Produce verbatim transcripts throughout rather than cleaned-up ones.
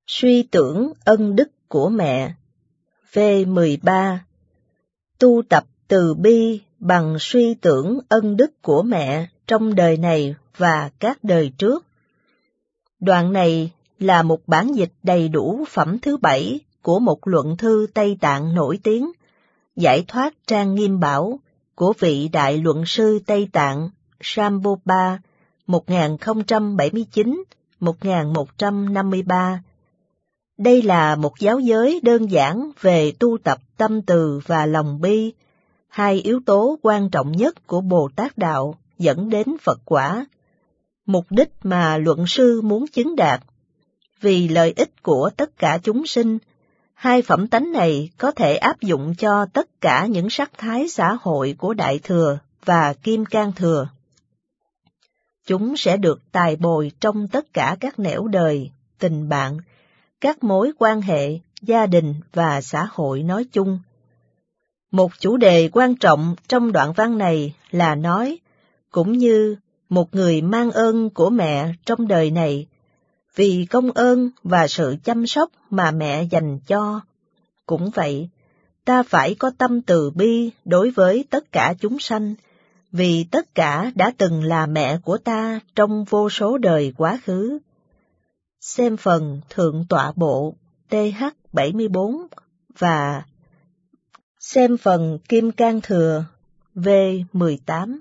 Suy tưởng ân đức của mẹ. V mười ba. Tu tập từ bi bằng suy tưởng ân đức của mẹ trong đời này và các đời trước. Đoạn này là một bản dịch đầy đủ phẩm thứ bảy của một luận thư Tây Tạng nổi tiếng, Giải thoát Trang Nghiêm Bảo, của vị đại luận sư Tây Tạng Shambhopa một nghìn không trăm bảy mươi chín đến một nghìn một trăm năm mươi ba. Đây là một giáo giới đơn giản về tu tập tâm từ và lòng bi, hai yếu tố quan trọng nhất của Bồ Tát Đạo dẫn đến Phật quả. Mục đích mà luận sư muốn chứng đạt, vì lợi ích của tất cả chúng sinh, hai phẩm tánh này có thể áp dụng cho tất cả những sắc thái xã hội của Đại Thừa và Kim Cang Thừa. Chúng sẽ được tài bồi trong tất cả các nẻo đời, tình bạn, các mối quan hệ, gia đình và xã hội nói chung. Một chủ đề quan trọng trong đoạn văn này là nói, cũng như một người mang ơn của mẹ trong đời này, vì công ơn và sự chăm sóc mà mẹ dành cho. Cũng vậy, ta phải có tâm từ bi đối với tất cả chúng sanh, vì tất cả đã từng là mẹ của ta trong vô số đời quá khứ. Xem phần Thượng Tọa Bộ T H bảy mươi bốn và xem phần Kim Cang Thừa V mười tám.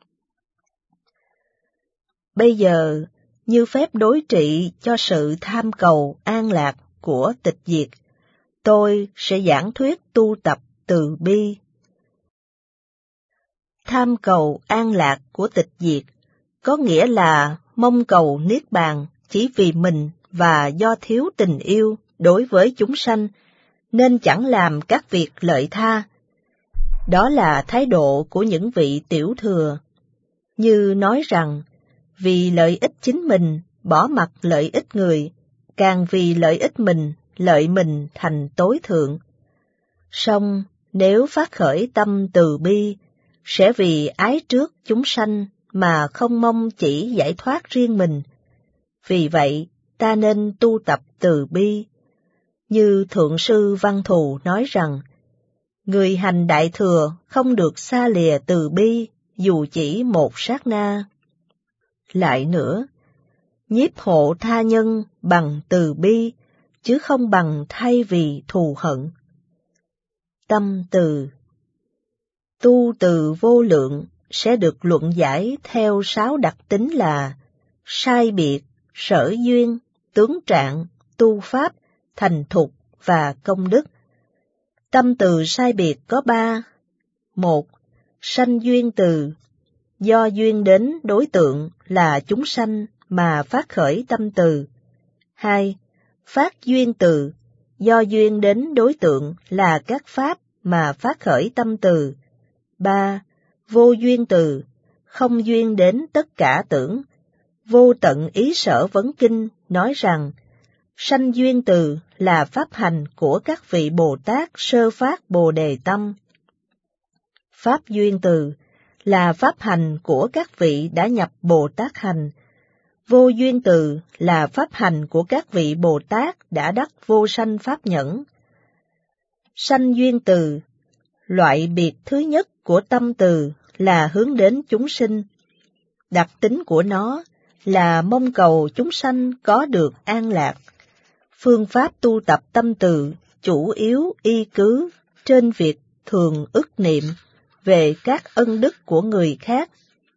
Bây giờ, như phép đối trị cho sự tham cầu an lạc của tịch diệt, tôi sẽ giảng thuyết tu tập từ bi. Tham cầu an lạc của tịch diệt có nghĩa là mong cầu niết bàn chỉ vì mình và do thiếu tình yêu đối với chúng sanh, nên chẳng làm các việc lợi tha. Đó là thái độ của những vị tiểu thừa, như nói rằng, vì lợi ích chính mình, bỏ mặc lợi ích người, càng vì lợi ích mình, lợi mình thành tối thượng. Song, nếu phát khởi tâm từ bi, sẽ vì ái trước chúng sanh mà không mong chỉ giải thoát riêng mình. Vì vậy, ta nên tu tập từ bi. Như Thượng sư Văn Thù nói rằng, người hành Đại Thừa không được xa lìa từ bi dù chỉ một sát na. Lại nữa, nhiếp hộ tha nhân bằng từ bi, chứ không bằng thay vì thù hận. Tâm từ. Tu từ vô lượng sẽ được luận giải theo sáu đặc tính là sai biệt, sở duyên, tướng trạng, tu pháp, thành thục và công đức. Tâm từ sai biệt có ba. Một, sanh duyên từ, do duyên đến đối tượng là chúng sanh mà phát khởi tâm từ. Hai, phát duyên từ, do duyên đến đối tượng là các pháp mà phát khởi tâm từ. Ba, vô duyên từ, không duyên đến tất cả tưởng. Vô tận ý sở vấn kinh nói rằng, sanh duyên từ là pháp hành của các vị Bồ Tát sơ phát Bồ Đề Tâm. Pháp duyên từ là pháp hành của các vị đã nhập Bồ Tát hành. Vô duyên từ là pháp hành của các vị Bồ Tát đã đắc vô sanh pháp nhẫn. Sanh duyên từ, loại biệt thứ nhất của tâm từ là hướng đến chúng sinh. Đặc tính của nó là mong cầu chúng sanh có được an lạc. Phương pháp tu tập tâm từ chủ yếu y cứ trên việc thường ức niệm về các ân đức của người khác.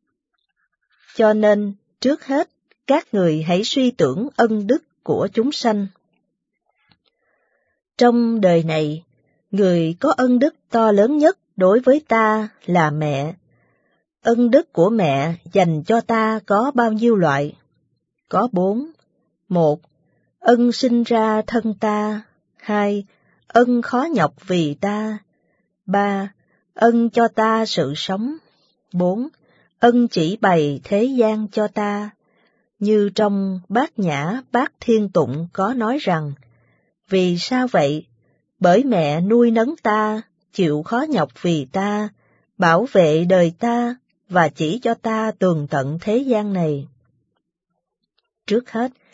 Cho nên, trước hết, các người hãy suy tưởng ân đức của chúng sanh. Trong đời này, người có ân đức to lớn nhất đối với ta là mẹ. Ân đức của mẹ dành cho ta có bao nhiêu loại? Có bốn. Một, ân sinh ra thân ta. Hai, ân khó nhọc vì ta. Ba, ân cho ta sự sống. Bốn, ân chỉ bày thế gian cho ta. Như trong Bát Nhã Bát Thiên Tụng có nói rằng, vì sao vậy? Bởi mẹ nuôi nấng ta, chịu khó nhọc vì ta, bảo vệ đời ta, và chỉ cho ta tường tận thế gian này. Trước hết,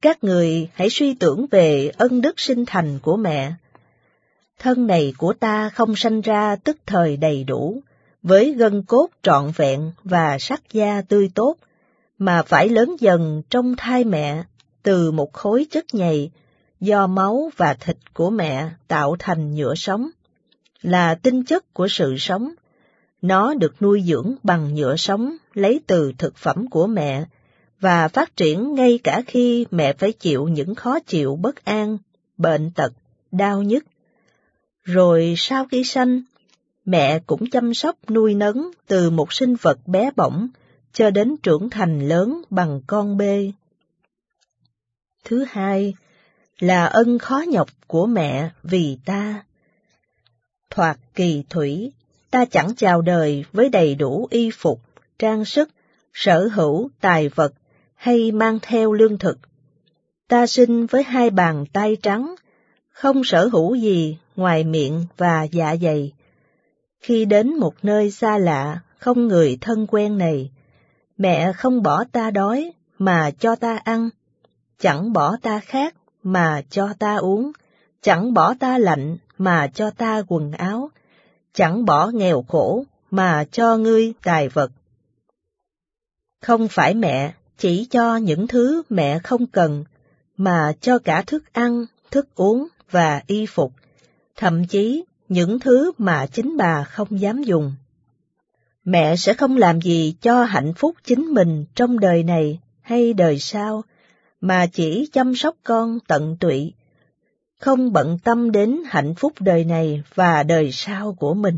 Các người hãy suy tưởng về ân đức sinh thành của mẹ. Thân này của ta không sanh ra tức thời đầy đủ, với gân cốt trọn vẹn và sắc da tươi tốt, mà phải lớn dần trong thai mẹ, từ một khối chất nhầy, do máu và thịt của mẹ tạo thành nhựa sống, là tinh chất của sự sống. Nó được nuôi dưỡng bằng nhựa sống lấy từ thực phẩm của mẹ, và phát triển ngay cả khi mẹ phải chịu những khó chịu bất an, bệnh tật, đau nhức. Rồi sau khi sanh, mẹ cũng chăm sóc nuôi nấng từ một sinh vật bé bỏng cho đến trưởng thành lớn bằng con bê. Thứ hai là ân khó nhọc của mẹ vì ta. Thoạt kỳ thủy, ta chẳng chào đời với đầy đủ y phục, trang sức, sở hữu tài vật hay mang theo lương thực. Ta sinh với hai bàn tay trắng, không sở hữu gì ngoài miệng và dạ dày. Khi đến một nơi xa lạ, không người thân quen này, mẹ không bỏ ta đói mà cho ta ăn, chẳng bỏ ta khát mà cho ta uống, chẳng bỏ ta lạnh mà cho ta quần áo, chẳng bỏ nghèo khổ mà cho ngươi tài vật. Không phải mẹ chỉ cho những thứ mẹ không cần, mà cho cả thức ăn, thức uống và y phục, thậm chí những thứ mà chính bà không dám dùng. Mẹ sẽ không làm gì cho hạnh phúc chính mình trong đời này hay đời sau, mà chỉ chăm sóc con tận tụy, không bận tâm đến hạnh phúc đời này và đời sau của mình.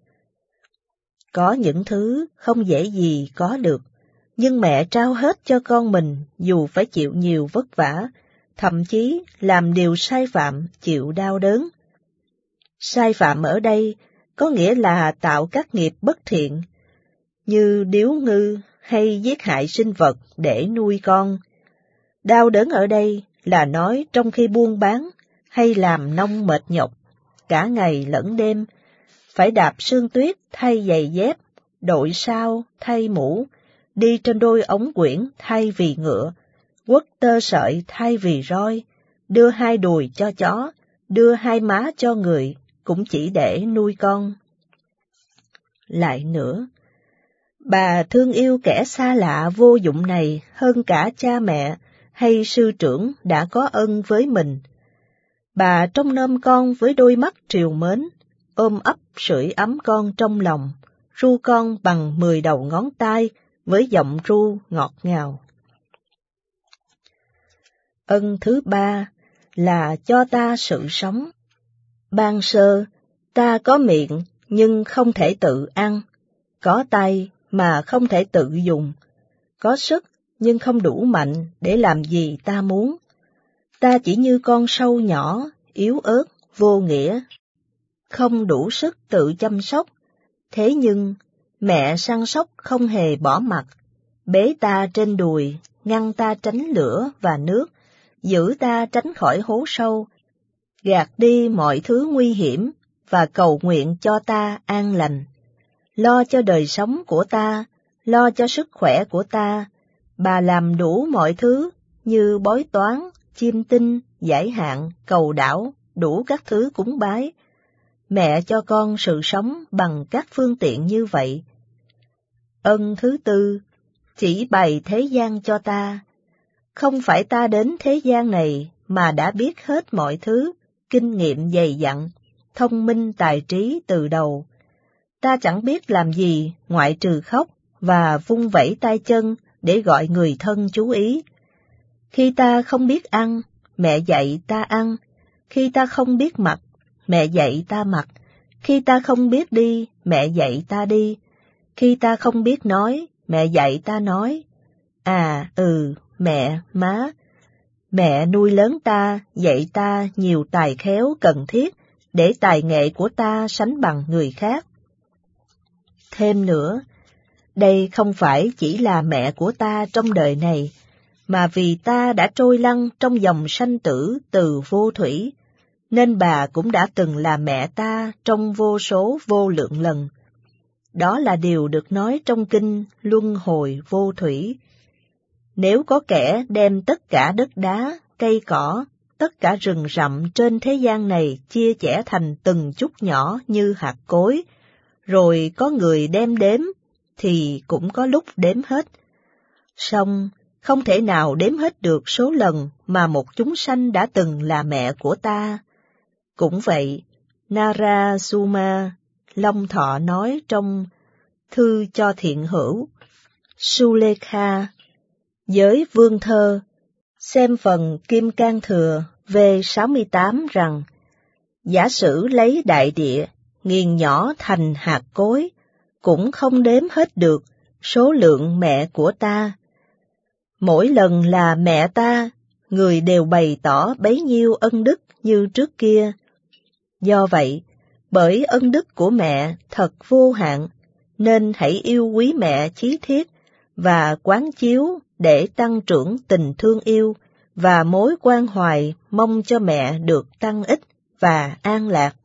Có những thứ không dễ gì có được, nhưng mẹ trao hết cho con mình dù phải chịu nhiều vất vả, thậm chí làm điều sai phạm chịu đau đớn. Sai phạm ở đây có nghĩa là tạo các nghiệp bất thiện, như điếu ngư hay giết hại sinh vật để nuôi con. Đau đớn ở đây là nói trong khi buôn bán hay làm nông mệt nhọc, cả ngày lẫn đêm, phải đạp sương tuyết thay giày dép, đội sao thay mũ, đi trên đôi ống quyển thay vì ngựa, quất tơ sợi thay vì roi, đưa hai đùi cho chó, đưa hai má cho người, cũng chỉ để nuôi con. Lại nữa, bà thương yêu kẻ xa lạ vô dụng này hơn cả cha mẹ hay sư trưởng đã có ân với mình. Bà trông nom con với đôi mắt trìu mến, ôm ấp sưởi ấm con trong lòng, ru con bằng mười đầu ngón tay với giọng ru ngọt ngào. Ân thứ ba là cho ta sự sống. Ban sơ, ta có miệng nhưng không thể tự ăn, có tay mà không thể tự dùng, có sức nhưng không đủ mạnh để làm gì ta muốn. Ta chỉ như con sâu nhỏ, yếu ớt, vô nghĩa, không đủ sức tự chăm sóc. Thế nhưng, mẹ săn sóc không hề bỏ mặc, bế ta trên đùi, ngăn ta tránh lửa và nước, giữ ta tránh khỏi hố sâu, gạt đi mọi thứ nguy hiểm và cầu nguyện cho ta an lành. Lo cho đời sống của ta, lo cho sức khỏe của ta, bà làm đủ mọi thứ như bói toán, chiêm tinh, giải hạn, cầu đảo, đủ các thứ cúng bái. Mẹ cho con sự sống bằng các phương tiện như vậy. Ân thứ tư, chỉ bày thế gian cho ta. Không phải ta đến thế gian này mà đã biết hết mọi thứ, kinh nghiệm dày dặn, thông minh tài trí từ đầu. Ta chẳng biết làm gì ngoại trừ khóc và vung vẩy tay chân để gọi người thân chú ý. Khi ta không biết ăn, mẹ dạy ta ăn. Khi ta không biết mặc, mẹ dạy ta mặc. Khi ta không biết đi, mẹ dạy ta đi. Khi ta không biết nói, mẹ dạy ta nói. À, ừ, mẹ, má. Mẹ nuôi lớn ta, dạy ta nhiều tài khéo cần thiết để tài nghệ của ta sánh bằng người khác. Thêm nữa, đây không phải chỉ là mẹ của ta trong đời này, mà vì ta đã trôi lăn trong dòng sanh tử từ vô thủy, nên bà cũng đã từng là mẹ ta trong vô số vô lượng lần. Đó là điều được nói trong kinh Luân Hồi Vô Thủy. Nếu có kẻ đem tất cả đất đá, cây cỏ, tất cả rừng rậm trên thế gian này chia chẻ thành từng chút nhỏ như hạt cối, rồi có người đem đếm, thì cũng có lúc đếm hết. Song không thể nào đếm hết được số lần mà một chúng sanh đã từng là mẹ của ta. Cũng vậy, Narasuma, Long Thọ nói trong thư cho thiện hữu, Sulekha, giới vương thơ, xem phần Kim Cang Thừa V sáu mươi tám rằng, giả sử lấy đại địa, nghiền nhỏ thành hạt cối, cũng không đếm hết được số lượng mẹ của ta. Mỗi lần là mẹ ta, người đều bày tỏ bấy nhiêu ân đức như trước kia. Do vậy, bởi ân đức của mẹ thật vô hạn, nên hãy yêu quý mẹ chí thiết và quán chiếu để tăng trưởng tình thương yêu và mối quan hoài mong cho mẹ được tăng ích và an lạc.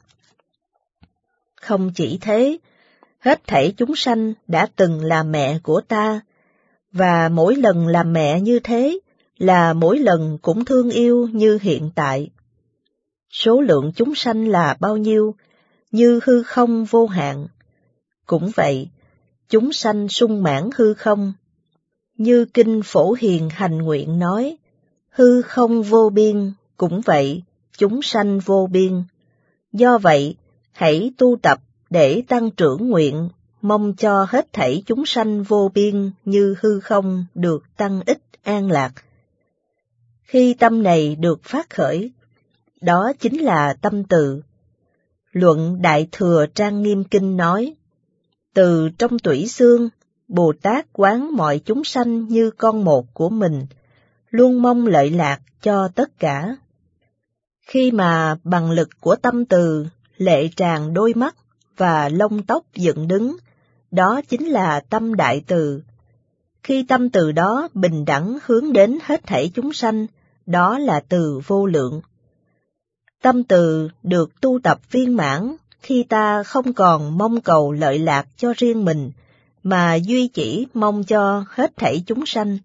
Không chỉ thế, hết thảy chúng sanh đã từng là mẹ của ta, và mỗi lần làm mẹ như thế là mỗi lần cũng thương yêu như hiện tại. Số lượng chúng sanh là bao nhiêu, như hư không vô hạn. Cũng vậy, chúng sanh sung mãn hư không. Như Kinh Phổ Hiền Hành Nguyện nói, hư không vô biên, cũng vậy, chúng sanh vô biên. Do vậy, hãy tu tập để tăng trưởng nguyện, mong cho hết thảy chúng sanh vô biên như hư không được tăng ích an lạc. Khi tâm này được phát khởi, đó chính là tâm từ. Luận Đại Thừa Trang Nghiêm Kinh nói, từ trong tủy xương, Bồ Tát quán mọi chúng sanh như con một của mình, luôn mong lợi lạc cho tất cả. Khi mà bằng lực của tâm từ, lệ tràn đôi mắt và lông tóc dựng đứng, đó chính là tâm đại từ. Khi tâm từ đó bình đẳng hướng đến hết thảy chúng sanh, đó là từ vô lượng. Tâm từ được tu tập viên mãn khi ta không còn mong cầu lợi lạc cho riêng mình, mà duy chỉ mong cho hết thảy chúng sanh.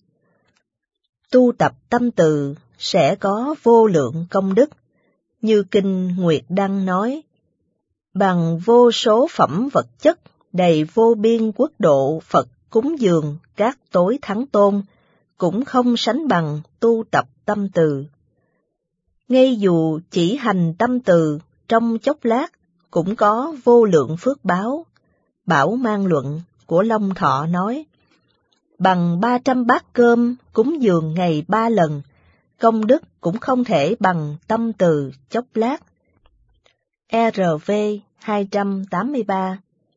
Tu tập tâm từ sẽ có vô lượng công đức, như Kinh Nguyệt Đăng nói, bằng vô số phẩm vật chất, đầy vô biên quốc độ Phật cúng dường các tối thắng tôn, cũng không sánh bằng tu tập tâm từ. Ngay dù chỉ hành tâm từ trong chốc lát, cũng có vô lượng phước báo. Bảo Mang Luận của Long Thọ nói, bằng ba trăm bát cơm cúng dường ngày ba lần, công đức cũng không thể bằng tâm từ chốc lát. R V hai trăm tám mươi ba.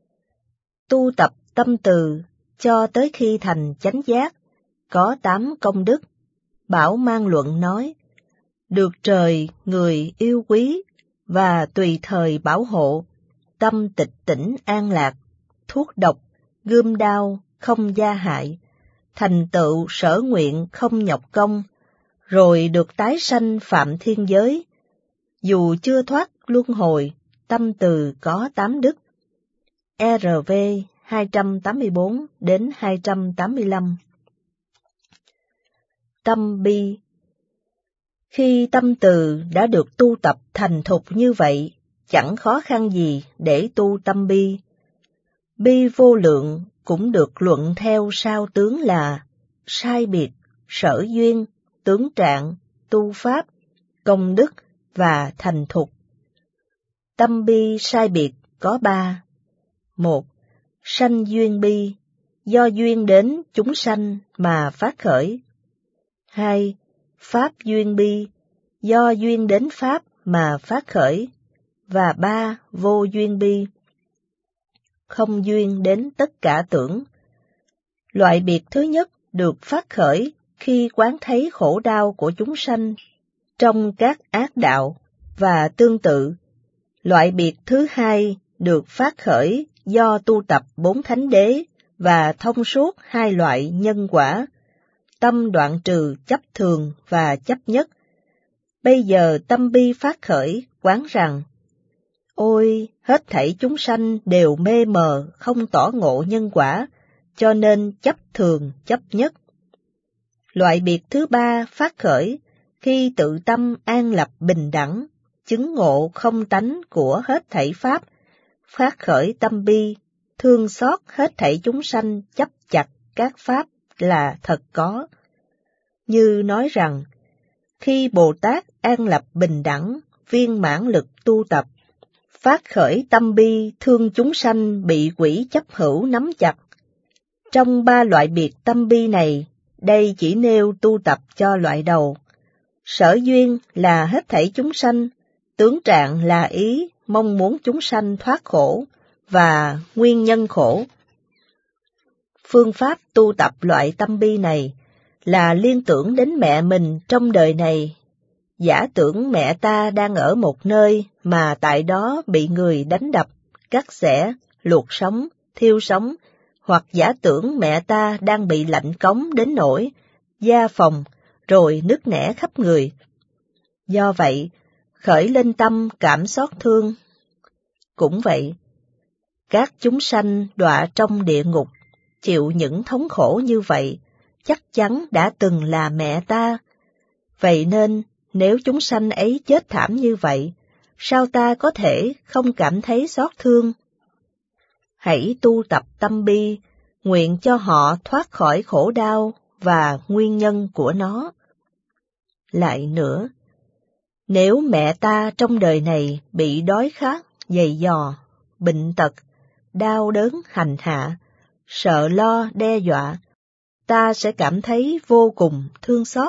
Tu tập tâm từ cho tới khi thành chánh giác, có tám công đức. Bảo Mang Luận nói, được trời người yêu quý và tùy thời bảo hộ, tâm tịch tỉnh an lạc, thuốc độc, gươm đao không gia hại, thành tựu sở nguyện không nhọc công, rồi được tái sanh phạm thiên giới. Dù chưa thoát luân hồi, tâm từ có tám đức. R V hai trăm tám mươi bốn đến hai trăm tám mươi lăm. Tâm bi. Khi tâm từ đã được tu tập thành thục như vậy, chẳng khó khăn gì để tu tâm bi. Bi vô lượng cũng được luận theo sao tướng là sai biệt, sở duyên, tướng trạng, tu pháp, công đức và thành thục. Tâm bi sai biệt có ba. Một, sanh duyên bi, do duyên đến chúng sanh mà phát khởi. Hai, pháp duyên bi, do duyên đến pháp mà phát khởi. Và ba, vô duyên bi, không duyên đến tất cả tưởng. Loại biệt thứ nhất được phát khởi khi quán thấy khổ đau của chúng sanh trong các ác đạo, và tương tự, loại biệt thứ hai được phát khởi do tu tập bốn thánh đế và thông suốt hai loại nhân quả, tâm đoạn trừ chấp thường và chấp nhất. Bây giờ tâm bi phát khởi quán rằng, ôi, hết thảy chúng sanh đều mê mờ không tỏ ngộ nhân quả, cho nên chấp thường chấp nhất. Loại biệt thứ ba phát khởi khi tự tâm an lập bình đẳng, chứng ngộ không tánh của hết thảy pháp, phát khởi tâm bi, thương xót hết thảy chúng sanh chấp chặt các pháp là thật có. Như nói rằng, khi Bồ Tát an lập bình đẳng, viên mãn lực tu tập, phát khởi tâm bi thương chúng sanh bị quỷ chấp hữu nắm chặt. Trong ba loại biệt tâm bi này, đây chỉ nêu tu tập cho loại đầu. Sở duyên là hết thảy chúng sanh, tướng trạng là ý mong muốn chúng sanh thoát khổ và nguyên nhân khổ. Phương pháp tu tập loại tâm bi này là liên tưởng đến mẹ mình trong đời này. Giả tưởng mẹ ta đang ở một nơi mà tại đó bị người đánh đập, cắt xẻ, luộc sống, thiêu sống, hoặc giả tưởng mẹ ta đang bị lạnh cống đến nỗi da phồng rồi nứt nẻ khắp người. Do vậy, khởi lên tâm cảm xót thương. Cũng vậy, các chúng sanh đọa trong địa ngục, chịu những thống khổ như vậy, chắc chắn đã từng là mẹ ta. Vậy nên, nếu chúng sanh ấy chết thảm như vậy, sao ta có thể không cảm thấy xót thương? Hãy tu tập tâm bi, nguyện cho họ thoát khỏi khổ đau và nguyên nhân của nó. Lại nữa, nếu mẹ ta trong đời này bị đói khát, dày dò, bệnh tật, đau đớn hành hạ, sợ lo đe dọa, ta sẽ cảm thấy vô cùng thương xót.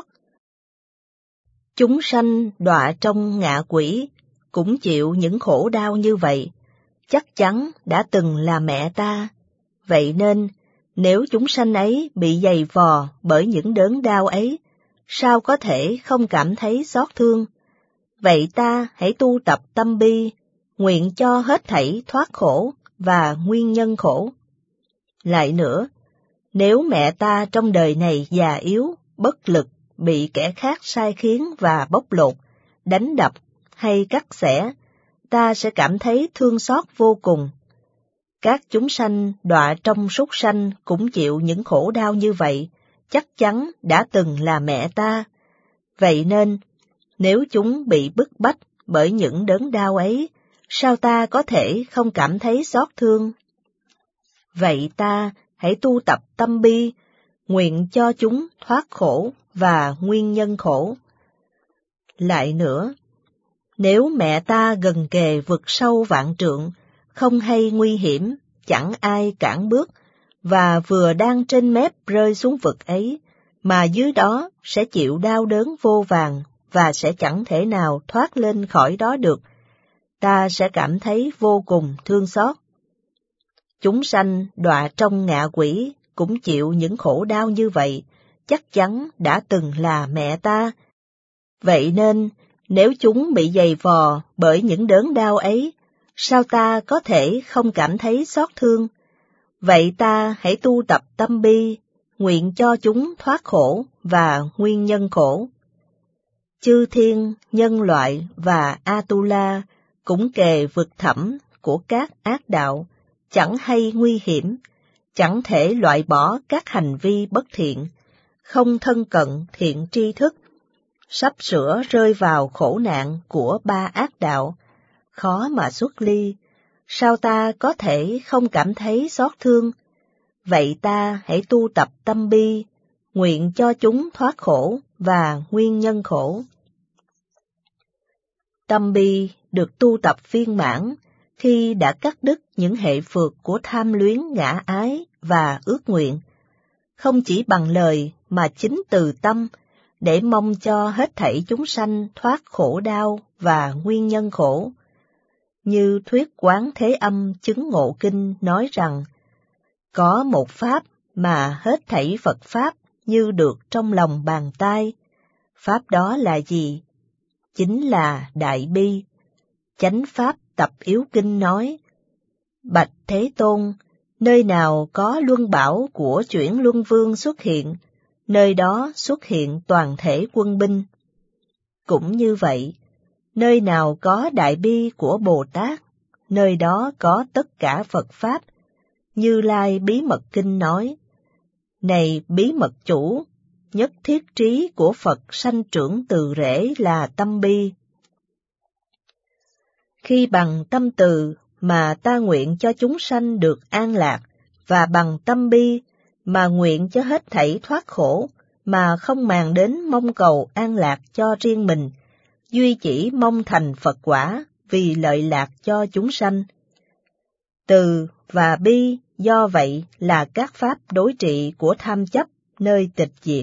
Chúng sanh đọa trong ngạ quỷ, cũng chịu những khổ đau như vậy, chắc chắn đã từng là mẹ ta. Vậy nên, nếu chúng sanh ấy bị dày vò bởi những đớn đau ấy, sao có thể không cảm thấy xót thương? Vậy ta hãy tu tập tâm bi, nguyện cho hết thảy thoát khổ và nguyên nhân khổ. Lại nữa, nếu mẹ ta trong đời này già yếu, bất lực, bị kẻ khác sai khiến và bóc lột, đánh đập hay cắt xẻ, ta sẽ cảm thấy thương xót vô cùng. Các chúng sanh đọa trong súc sanh cũng chịu những khổ đau như vậy, chắc chắn đã từng là mẹ ta. Vậy nên, nếu chúng bị bức bách bởi những đớn đau ấy, sao ta có thể không cảm thấy xót thương? Vậy ta hãy tu tập tâm bi, nguyện cho chúng thoát khổ và nguyên nhân khổ. Lại nữa, nếu mẹ ta gần kề vực sâu vạn trượng, không hay nguy hiểm, chẳng ai cản bước, và vừa đang trên mép rơi xuống vực ấy, mà dưới đó sẽ chịu đau đớn vô vàn và sẽ chẳng thể nào thoát lên khỏi đó được, ta sẽ cảm thấy vô cùng thương xót. Chúng sanh đọa trong ngạ quỷ cũng chịu những khổ đau như vậy, chắc chắn đã từng là mẹ ta. Vậy nên, nếu chúng bị dày vò bởi những đớn đau ấy, sao ta có thể không cảm thấy xót thương? Vậy ta hãy tu tập tâm bi, nguyện cho chúng thoát khổ và nguyên nhân khổ. Chư thiên, nhân loại và Atula cũng kề vực thẳm của các ác đạo, chẳng hay nguy hiểm, chẳng thể loại bỏ các hành vi bất thiện, không thân cận thiện tri thức, sắp sửa rơi vào khổ nạn của ba ác đạo, khó mà xuất ly, sao ta có thể không cảm thấy xót thương? Vậy ta hãy tu tập tâm bi, nguyện cho chúng thoát khổ và nguyên nhân khổ. Tâm bi được tu tập viên mãn khi đã cắt đứt những hệ phược của tham luyến ngã ái và ước nguyện, không chỉ bằng lời mà chính từ tâm, để mong cho hết thảy chúng sanh thoát khổ đau và nguyên nhân khổ. Như thuyết Quán Thế Âm chứng ngộ kinh nói rằng, có một pháp mà hết thảy Phật Pháp như được trong lòng bàn tay. Pháp đó là gì? Chính là Đại Bi. Chánh Pháp Tập Yếu Kinh nói, Bạch Thế Tôn, nơi nào có luân bảo của chuyển luân vương xuất hiện, nơi đó xuất hiện toàn thể quân binh. Cũng như vậy, nơi nào có đại bi của Bồ Tát, nơi đó có tất cả Phật Pháp. Như Lai Bí Mật Kinh nói, này bí mật chủ, nhất thiết trí của Phật sanh trưởng từ rễ là tâm bi. Khi bằng tâm từ mà ta nguyện cho chúng sanh được an lạc, và bằng tâm bi mà nguyện cho hết thảy thoát khổ, mà không màng đến mong cầu an lạc cho riêng mình, duy chỉ mong thành Phật quả vì lợi lạc cho chúng sanh. Từ và bi do vậy là các pháp đối trị của tham chấp nơi tịch diệt.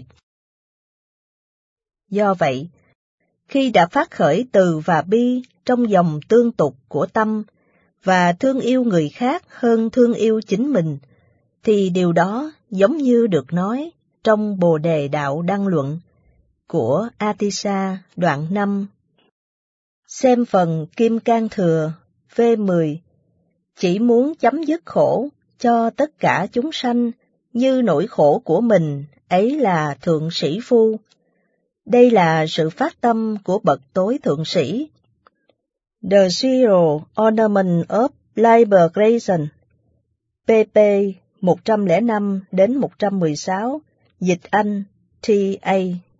Do vậy, khi đã phát khởi từ và bi trong dòng tương tục của tâm, và thương yêu người khác hơn thương yêu chính mình, thì điều đó giống như được nói trong Bồ Đề Đạo Đăng Luận của Atisa đoạn năm. Xem phần Kim Cang Thừa V mười, chỉ muốn chấm dứt khổ cho tất cả chúng sanh như nỗi khổ của mình, ấy là thượng sĩ phu. Đây là sự phát tâm của bậc tối thượng sĩ. The Zero Ornament of Liberation, pp một trăm lẻ năm đến một trăm mười sáu, dịch Anh, T A